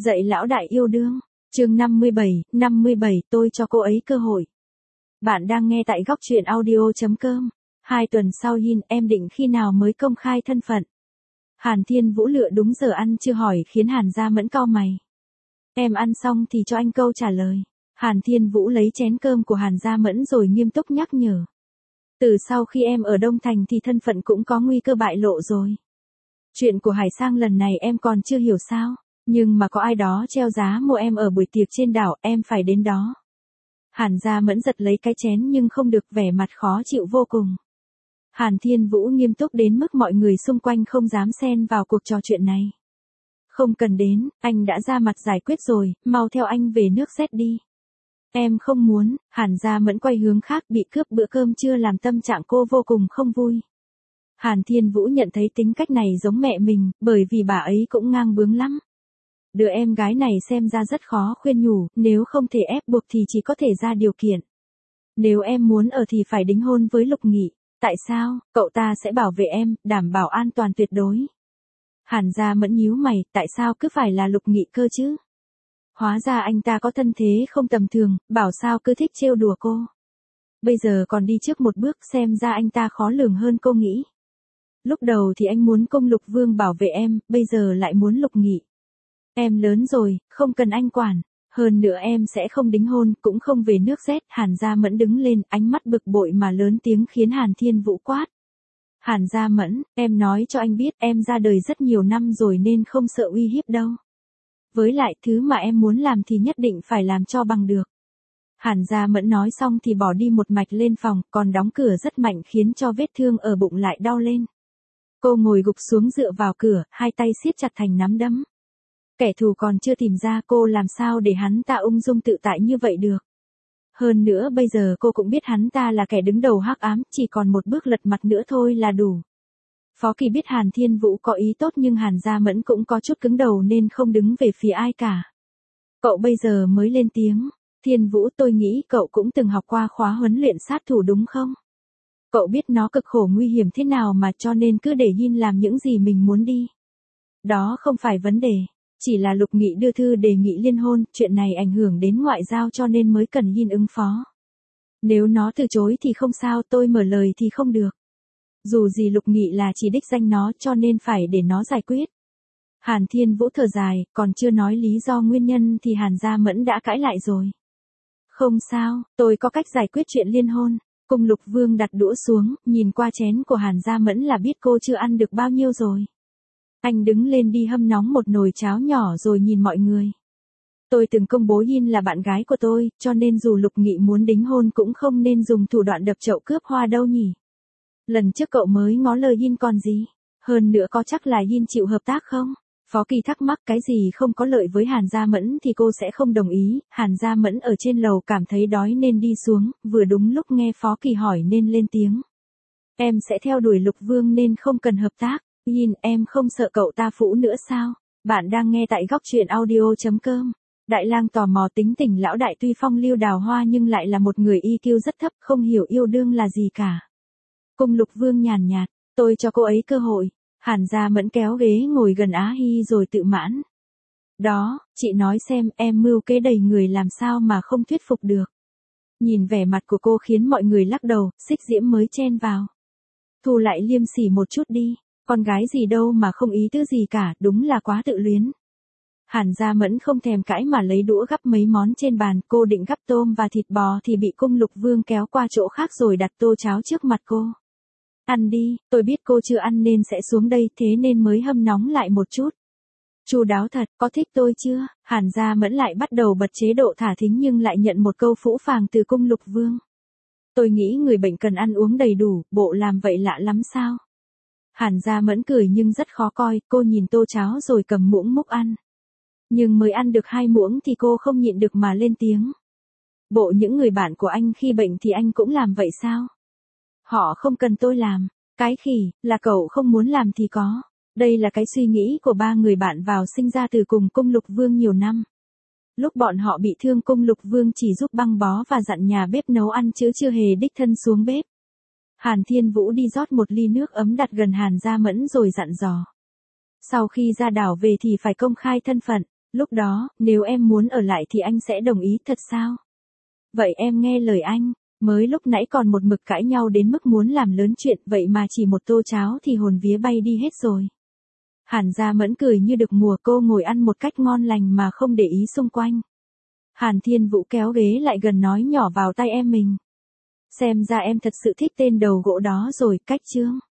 Dạy lão đại yêu đương. Chương 57, tôi cho cô ấy cơ hội. Bạn đang nghe tại góc truyện audio.com. 2 tuần sau Yin, em định khi nào mới công khai thân phận? Hàn Thiên Vũ lựa đúng giờ ăn chưa hỏi khiến Hàn Gia Mẫn cau mày. Em ăn xong thì cho anh câu trả lời. Hàn Thiên Vũ lấy chén cơm của Hàn Gia Mẫn rồi nghiêm túc nhắc nhở. Từ sau khi em ở Đông Thành thì thân phận cũng có nguy cơ bại lộ rồi. Chuyện của Hải Sang lần này em còn chưa hiểu sao, nhưng mà có ai đó treo giá mua em ở buổi tiệc trên đảo, em phải đến đó. Hàn Gia Mẫn giật lấy cái chén nhưng không được, vẻ mặt khó chịu vô cùng. Hàn Thiên Vũ nghiêm túc đến mức mọi người xung quanh không dám xen vào cuộc trò chuyện này. Không cần đến, anh đã ra mặt giải quyết rồi, mau theo anh về nước Z đi. Em không muốn. Hàn Gia Mẫn quay hướng khác, bị cướp bữa cơm trưa làm tâm trạng cô vô cùng không vui. Hàn Thiên Vũ nhận thấy tính cách này giống mẹ mình, bởi vì bà ấy cũng ngang bướng lắm. Đứa em gái này xem ra rất khó khuyên nhủ, nếu không thể ép buộc thì chỉ có thể ra điều kiện. Nếu em muốn ở thì phải đính hôn với Lục Nghị. Tại sao? Cậu ta sẽ bảo vệ em, đảm bảo an toàn tuyệt đối. Hàn Gia Mẫn nhíu mày, tại sao cứ phải là Lục Nghị cơ chứ? Hóa ra anh ta có thân thế không tầm thường, bảo sao cứ thích trêu đùa cô. Bây giờ còn đi trước một bước, xem ra anh ta khó lường hơn cô nghĩ. Lúc đầu thì anh muốn Cung Lục Vương bảo vệ em, bây giờ lại muốn Lục Nghị. Em lớn rồi, không cần anh quản. Hơn nữa em sẽ không đính hôn, cũng không về nước Z. Hàn Gia Mẫn đứng lên, ánh mắt bực bội mà lớn tiếng khiến Hàn Thiên Vũ quát. Hàn Gia Mẫn, em nói cho anh biết em ra đời rất nhiều năm rồi nên không sợ uy hiếp đâu. Với lại thứ mà em muốn làm thì nhất định phải làm cho bằng được. Hàn Gia Mẫn nói xong thì bỏ đi một mạch lên phòng, còn đóng cửa rất mạnh khiến cho vết thương ở bụng lại đau lên. Cô ngồi gục xuống dựa vào cửa, hai tay siết chặt thành nắm đấm. Kẻ thù còn chưa tìm ra, cô làm sao để hắn ta ung dung tự tại như vậy được. Hơn nữa bây giờ cô cũng biết hắn ta là kẻ đứng đầu hắc ám, chỉ còn một bước lật mặt nữa thôi là đủ. Phó Kỳ biết Hàn Thiên Vũ có ý tốt nhưng Hàn Gia Mẫn cũng có chút cứng đầu nên không đứng về phía ai cả. Cậu bây giờ mới lên tiếng. Thiên Vũ, tôi nghĩ cậu cũng từng học qua khóa huấn luyện sát thủ đúng không? Cậu biết nó cực khổ nguy hiểm thế nào mà cho nên cứ để Yin làm những gì mình muốn đi. Đó không phải vấn đề. Chỉ là Lục Nghị đưa thư đề nghị liên hôn, chuyện này ảnh hưởng đến ngoại giao cho nên mới cần Yin ứng phó. Nếu nó từ chối thì không sao, tôi mở lời thì không được. Dù gì Lục Nghị là chỉ đích danh nó cho nên phải để nó giải quyết. Hàn Thiên Vũ thở dài, còn chưa nói lý do nguyên nhân thì Hàn Gia Mẫn đã cãi lại rồi. Không sao, tôi có cách giải quyết chuyện liên hôn. Cung Lục Vương đặt đũa xuống, nhìn qua chén của Hàn Gia Mẫn là biết cô chưa ăn được bao nhiêu rồi. Anh đứng lên đi hâm nóng một nồi cháo nhỏ rồi nhìn mọi người. Tôi từng công bố Yin là bạn gái của tôi, cho nên dù Lục Nghị muốn đính hôn cũng không nên dùng thủ đoạn đập chậu cướp hoa đâu nhỉ. Lần trước cậu mới ngó lời Yin còn gì. Hơn nữa có chắc là Yin chịu hợp tác không? Phó Kỳ thắc mắc, cái gì không có lợi với Hàn Gia Mẫn thì cô sẽ không đồng ý. Hàn Gia Mẫn ở trên lầu cảm thấy đói nên đi xuống, vừa đúng lúc nghe Phó Kỳ hỏi nên lên tiếng. Em sẽ theo đuổi Lục Vương nên không cần hợp tác. Yin, em không sợ cậu ta phũ nữa sao? Bạn đang nghe tại góc truyện audio.com. Đại lang tò mò, tính tình lão đại tuy phong lưu đào hoa nhưng lại là một người EQ rất thấp, không hiểu yêu đương là gì cả. Cung Lục Vương nhàn nhạt, tôi cho cô ấy cơ hội. Hàn Gia Mẫn kéo ghế ngồi gần Á Hy rồi tự mãn. Đó, chị nói xem, em mưu kế đầy người làm sao mà không thuyết phục được. Nhìn vẻ mặt của cô khiến mọi người lắc đầu, Xích Diễm mới chen vào. Thu lại liêm sỉ một chút đi, con gái gì đâu mà không ý tứ gì cả, đúng là quá tự luyến. Hàn Gia Mẫn không thèm cãi mà lấy đũa gắp mấy món trên bàn, cô định gắp tôm và thịt bò thì bị Cung Lục Vương kéo qua chỗ khác rồi đặt tô cháo trước mặt cô. Ăn đi, tôi biết cô chưa ăn nên sẽ xuống đây, thế nên mới hâm nóng lại một chút. Chu đáo thật, có thích tôi chưa? Hàn Gia Mẫn lại bắt đầu bật chế độ thả thính nhưng lại nhận một câu phũ phàng từ Cung Lục Vương. Tôi nghĩ người bệnh cần ăn uống đầy đủ, bộ làm vậy lạ lắm sao? Hàn Gia Mẫn cười nhưng rất khó coi, cô nhìn tô cháo rồi cầm muỗng múc ăn. Nhưng mới ăn được 2 muỗng thì cô không nhịn được mà lên tiếng. Bộ những người bạn của anh khi bệnh thì anh cũng làm vậy sao? Họ không cần tôi làm. Cái khỉ, là cậu không muốn làm thì có. Đây là cái suy nghĩ của 3 người bạn vào sinh ra từ cùng Cung Lục Vương nhiều năm. Lúc bọn họ bị thương Cung Lục Vương chỉ giúp băng bó và dặn nhà bếp nấu ăn chứ chưa hề đích thân xuống bếp. Hàn Thiên Vũ đi rót một ly nước ấm đặt gần Hàn Gia Mẫn rồi dặn dò. Sau khi ra đảo về thì phải công khai thân phận. Lúc đó, nếu em muốn ở lại thì anh sẽ đồng ý thật sao? Vậy em nghe lời anh, mới lúc nãy còn một mực cãi nhau đến mức muốn làm lớn chuyện, vậy mà chỉ một tô cháo thì hồn vía bay đi hết rồi. Hàn Gia Mẫn cười như được mùa, cô ngồi ăn một cách ngon lành mà không để ý xung quanh. Hàn Thiên Vũ kéo ghế lại gần nói nhỏ vào tai em mình. Xem ra em thật sự thích tên đầu gỗ đó rồi, Cách Trương.